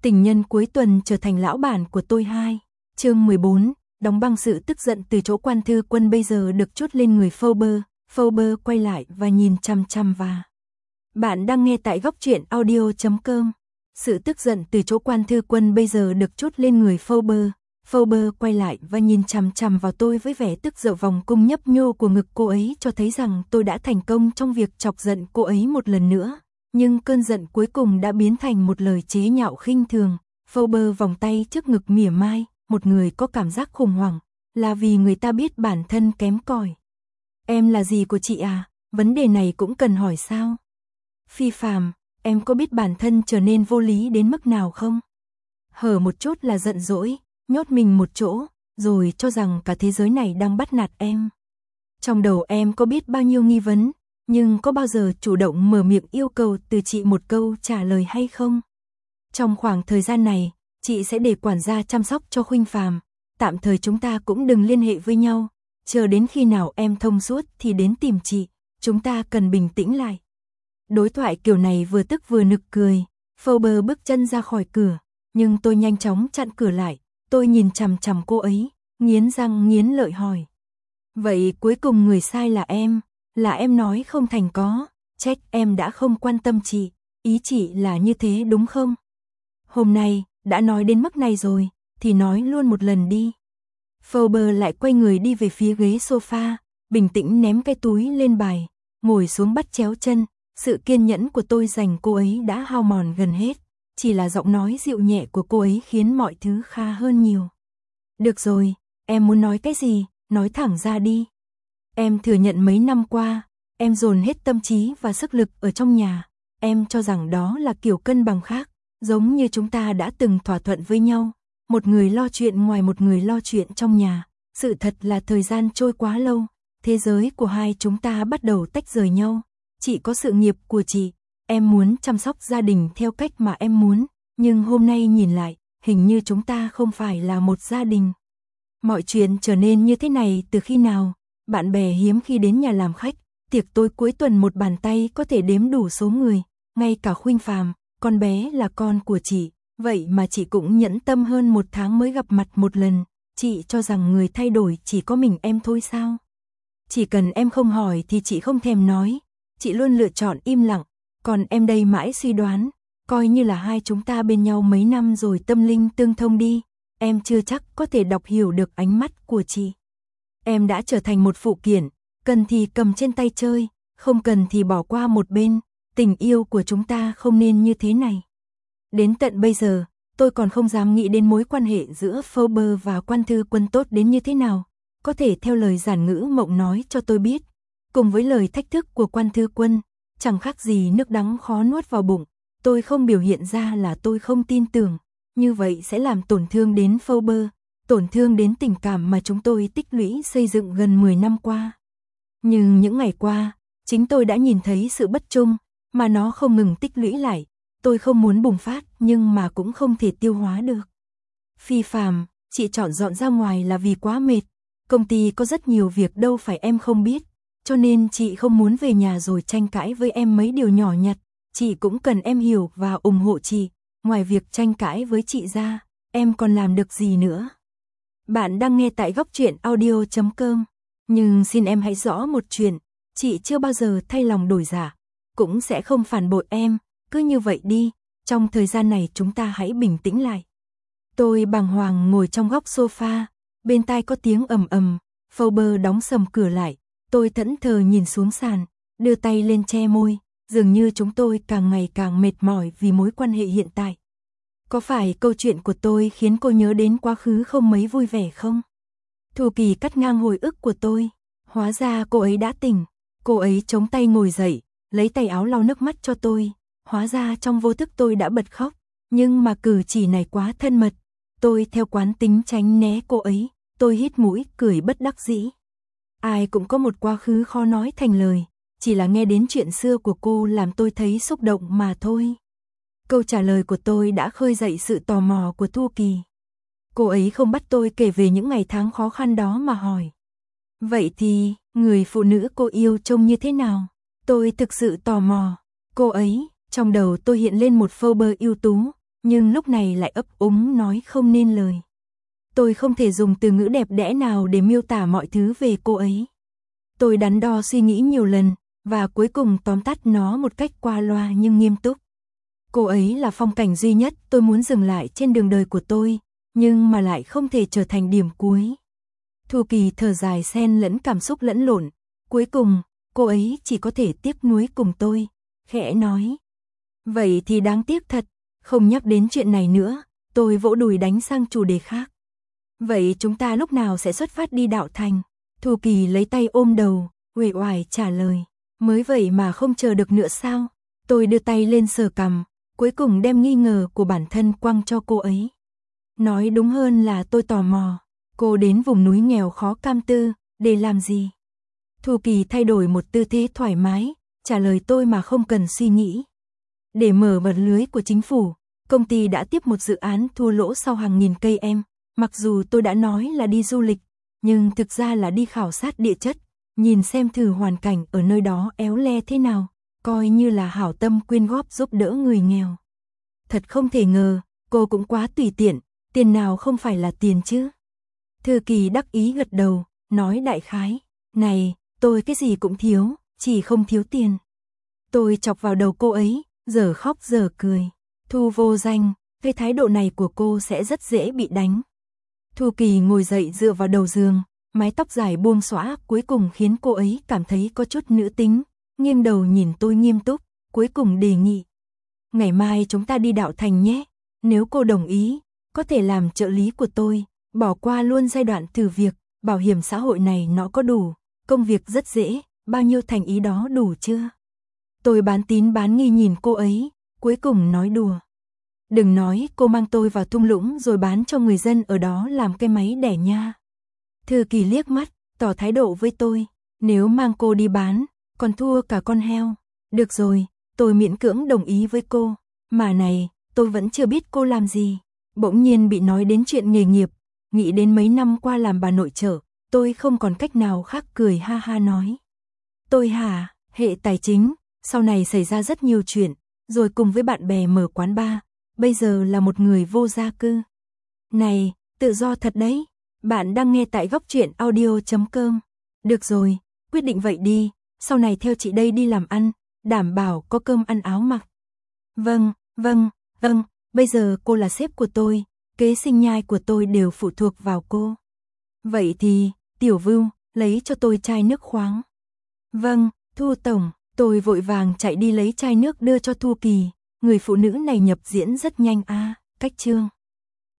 Tình nhân cuối tuần trở thành lão bản của tôi 2. Chương 14, đóng băng sự tức giận từ chỗ Quan Thư Quân bây giờ được trút lên người Forbes. Forbes quay lại và nhìn chằm chằm vào. Bạn đang nghe tại góc truyện audio.com. Sự tức giận từ chỗ Quan Thư Quân bây giờ được trút lên người Forbes. Forbes quay lại và nhìn chằm chằm vào tôi với vẻ tức giận. Vòng cung nhấp nhô của ngực cô ấy cho thấy rằng tôi đã thành công trong việc chọc giận cô ấy một lần nữa. Nhưng cơn giận cuối cùng đã biến thành một lời chế nhạo khinh thường. Forbes vòng tay trước ngực mỉa mai, một người có cảm giác khủng hoảng, là vì người ta biết bản thân kém cỏi. Em là gì của chị à? Vấn đề này cũng cần hỏi sao? Phi phàm, em có biết bản thân trở nên vô lý đến mức nào không? Hở một chút là giận dỗi, nhốt mình một chỗ, rồi cho rằng cả thế giới này đang bắt nạt em. Trong đầu em có biết bao nhiêu nghi vấn, nhưng có bao giờ chủ động mở miệng yêu cầu từ chị một câu trả lời hay không? Trong khoảng thời gian này, chị sẽ để quản gia chăm sóc cho Khuynh Phàm, tạm thời chúng ta cũng đừng liên hệ với nhau, chờ đến khi nào em thông suốt thì đến tìm chị, chúng ta cần bình tĩnh lại. Đối thoại kiểu này vừa tức vừa nực cười, Forbes bước chân ra khỏi cửa, nhưng tôi nhanh chóng chặn cửa lại, tôi nhìn chằm chằm cô ấy, nghiến răng nghiến lợi hỏi. Vậy cuối cùng người sai là em nói không thành có, trách em đã không quan tâm chị, ý chị là như thế đúng không? Hôm nay, đã nói đến mức này rồi, thì nói luôn một lần đi. Forbes lại quay người đi về phía ghế sofa, bình tĩnh ném cái túi lên bài, ngồi xuống bắt chéo chân, sự kiên nhẫn của tôi dành cô ấy đã hao mòn gần hết, chỉ là giọng nói dịu nhẹ của cô ấy khiến mọi thứ khá hơn nhiều. Được rồi, em muốn nói cái gì, nói thẳng ra đi. Em thừa nhận mấy năm qua, em dồn hết tâm trí và sức lực ở trong nhà, em cho rằng đó là kiểu cân bằng khác, giống như chúng ta đã từng thỏa thuận với nhau, một người lo chuyện ngoài một người lo chuyện trong nhà. Sự thật là thời gian trôi quá lâu, thế giới của hai chúng ta bắt đầu tách rời nhau. Chị có sự nghiệp của chị, em muốn chăm sóc gia đình theo cách mà em muốn, nhưng hôm nay nhìn lại, hình như chúng ta không phải là một gia đình. Mọi chuyện trở nên như thế này từ khi nào? Bạn bè hiếm khi đến nhà làm khách, tiệc tối cuối tuần một bàn tay có thể đếm đủ số người, ngay cả Khuynh Phàm, con bé là con của chị, vậy mà chị cũng nhẫn tâm hơn 1 tháng mới gặp mặt một lần, chị cho rằng người thay đổi chỉ có mình em thôi sao? Chỉ cần em không hỏi thì chị không thèm nói, chị luôn lựa chọn im lặng, còn em đây mãi suy đoán, coi như là hai chúng ta bên nhau mấy năm rồi tâm linh tương thông đi, em chưa chắc có thể đọc hiểu được ánh mắt của chị. Em đã trở thành một phụ kiện, cần thì cầm trên tay chơi, không cần thì bỏ qua một bên, tình yêu của chúng ta không nên như thế này. Đến tận bây giờ, tôi còn không dám nghĩ đến mối quan hệ giữa Forbes và Quan Thư Quân tốt đến như thế nào, có thể theo lời giản ngữ Mộng nói cho tôi biết, cùng với lời thách thức của Quan Thư Quân, chẳng khác gì nước đắng khó nuốt vào bụng, tôi không biểu hiện ra là tôi không tin tưởng, như vậy sẽ làm tổn thương đến Forbes, tổn thương đến tình cảm mà chúng tôi tích lũy xây dựng gần 10 năm qua. Nhưng những ngày qua, chính tôi đã nhìn thấy sự bất trung, mà nó không ngừng tích lũy lại, tôi không muốn bùng phát nhưng mà cũng không thể tiêu hóa được. Phi phàm, chị chọn dọn ra ngoài là vì quá mệt, công ty có rất nhiều việc đâu phải em không biết, cho nên chị không muốn về nhà rồi tranh cãi với em mấy điều nhỏ nhặt, chị cũng cần em hiểu và ủng hộ chị, ngoài việc tranh cãi với chị ra, em còn làm được gì nữa. Bạn đang nghe tại góc truyện audio.com, nhưng xin em hãy rõ một chuyện, chị chưa bao giờ thay lòng đổi dạ, cũng sẽ không phản bội em, cứ như vậy đi, trong thời gian này chúng ta hãy bình tĩnh lại. Tôi bàng hoàng ngồi trong góc sofa, bên tai có tiếng ầm ầm, Forbes đóng sầm cửa lại, tôi thẫn thờ nhìn xuống sàn, đưa tay lên che môi, dường như chúng tôi càng ngày càng mệt mỏi vì mối quan hệ hiện tại. Có phải câu chuyện của tôi khiến cô nhớ đến quá khứ không mấy vui vẻ không? Thu Kỳ cắt ngang hồi ức của tôi, hóa ra cô ấy đã tỉnh, cô ấy chống tay ngồi dậy, lấy tay áo lau nước mắt cho tôi, hóa ra trong vô thức tôi đã bật khóc, nhưng mà cử chỉ này quá thân mật, tôi theo quán tính tránh né cô ấy, tôi hít mũi cười bất đắc dĩ. Ai cũng có một quá khứ khó nói thành lời, chỉ là nghe đến chuyện xưa của cô làm tôi thấy xúc động mà thôi. Câu trả lời của tôi đã khơi dậy sự tò mò của Thu Kỳ. Cô ấy không bắt tôi kể về những ngày tháng khó khăn đó mà hỏi. Vậy thì, người phụ nữ cô yêu trông như thế nào? Tôi thực sự tò mò. Cô ấy, trong đầu tôi hiện lên một Forbes ưu tú, nhưng lúc này lại ấp úng nói không nên lời. Tôi không thể dùng từ ngữ đẹp đẽ nào để miêu tả mọi thứ về cô ấy. Tôi đắn đo suy nghĩ nhiều lần, và cuối cùng tóm tắt nó một cách qua loa nhưng nghiêm túc. Cô ấy là phong cảnh duy nhất tôi muốn dừng lại trên đường đời của tôi, nhưng mà lại không thể trở thành điểm cuối. Thu Kỳ thở dài xen lẫn cảm xúc lẫn lộn. Cuối cùng, cô ấy chỉ có thể tiếc nuối cùng tôi, khẽ nói. Vậy thì đáng tiếc thật, không nhắc đến chuyện này nữa, tôi vỗ đùi đánh sang chủ đề khác. Vậy chúng ta lúc nào sẽ xuất phát đi Đạo Thành? Thu Kỳ lấy tay ôm đầu, uể oải trả lời. Mới vậy mà không chờ được nữa sao? Tôi đưa tay lên sờ cằm, cuối cùng đem nghi ngờ của bản thân quăng cho cô ấy. Nói đúng hơn là tôi tò mò, cô đến vùng núi nghèo khó Cam Tư, để làm gì? Thu Kỳ thay đổi một tư thế thoải mái, trả lời tôi mà không cần suy nghĩ. Để mở vật lưới của chính phủ, công ty đã tiếp một dự án thua lỗ sau hàng nghìn cây em. Mặc dù tôi đã nói là đi du lịch, nhưng thực ra là đi khảo sát địa chất, nhìn xem thử hoàn cảnh ở nơi đó éo le thế nào, coi như là hảo tâm quyên góp giúp đỡ người nghèo. Thật không thể ngờ, cô cũng quá tùy tiện, tiền nào không phải là tiền chứ. Thư Kỳ đắc ý gật đầu, nói đại khái, này, tôi cái gì cũng thiếu, chỉ không thiếu tiền. Tôi chọc vào đầu cô ấy, giờ khóc giờ cười. Thu vô danh, cái thái độ này của cô sẽ rất dễ bị đánh. Thu Kỳ ngồi dậy dựa vào đầu giường, mái tóc dài buông xõa cuối cùng khiến cô ấy cảm thấy có chút nữ tính, nghiêng đầu nhìn tôi nghiêm túc, cuối cùng đề nghị. Ngày mai chúng ta đi Đạo Thành nhé, nếu cô đồng ý, có thể làm trợ lý của tôi, bỏ qua luôn giai đoạn thử việc, bảo hiểm xã hội này nó có đủ, công việc rất dễ, bao nhiêu thành ý đó đủ chưa? Tôi bán tín bán nghi nhìn cô ấy, cuối cùng nói đùa. Đừng nói cô mang tôi vào thung lũng rồi bán cho người dân ở đó làm cái máy đẻ nha. Thư Kỳ liếc mắt, tỏ thái độ với tôi, nếu mang cô đi bán, còn thua cả con heo. Được rồi, tôi miễn cưỡng đồng ý với cô, mà này, tôi vẫn chưa biết cô làm gì. Bỗng nhiên bị nói đến chuyện nghề nghiệp, nghĩ đến mấy năm qua làm bà nội trợ, tôi không còn cách nào khác cười ha ha nói. Tôi hả, hệ tài chính, sau này xảy ra rất nhiều chuyện, rồi cùng với bạn bè mở quán bar, bây giờ là một người vô gia cư. Này, tự do thật đấy, bạn đang nghe tại Góc Truyện Audio.com. Được rồi, quyết định vậy đi, sau này theo chị đây đi làm ăn, đảm bảo có cơm ăn áo mặc. Vâng, bây giờ cô là sếp của tôi, kế sinh nhai của tôi đều phụ thuộc vào cô. Vậy thì, Tiểu Vưu, lấy cho tôi chai nước khoáng. Vâng, Thu Tổng, tôi vội vàng chạy đi lấy chai nước đưa cho Thu Kỳ, người phụ nữ này nhập diễn rất nhanh cách chương.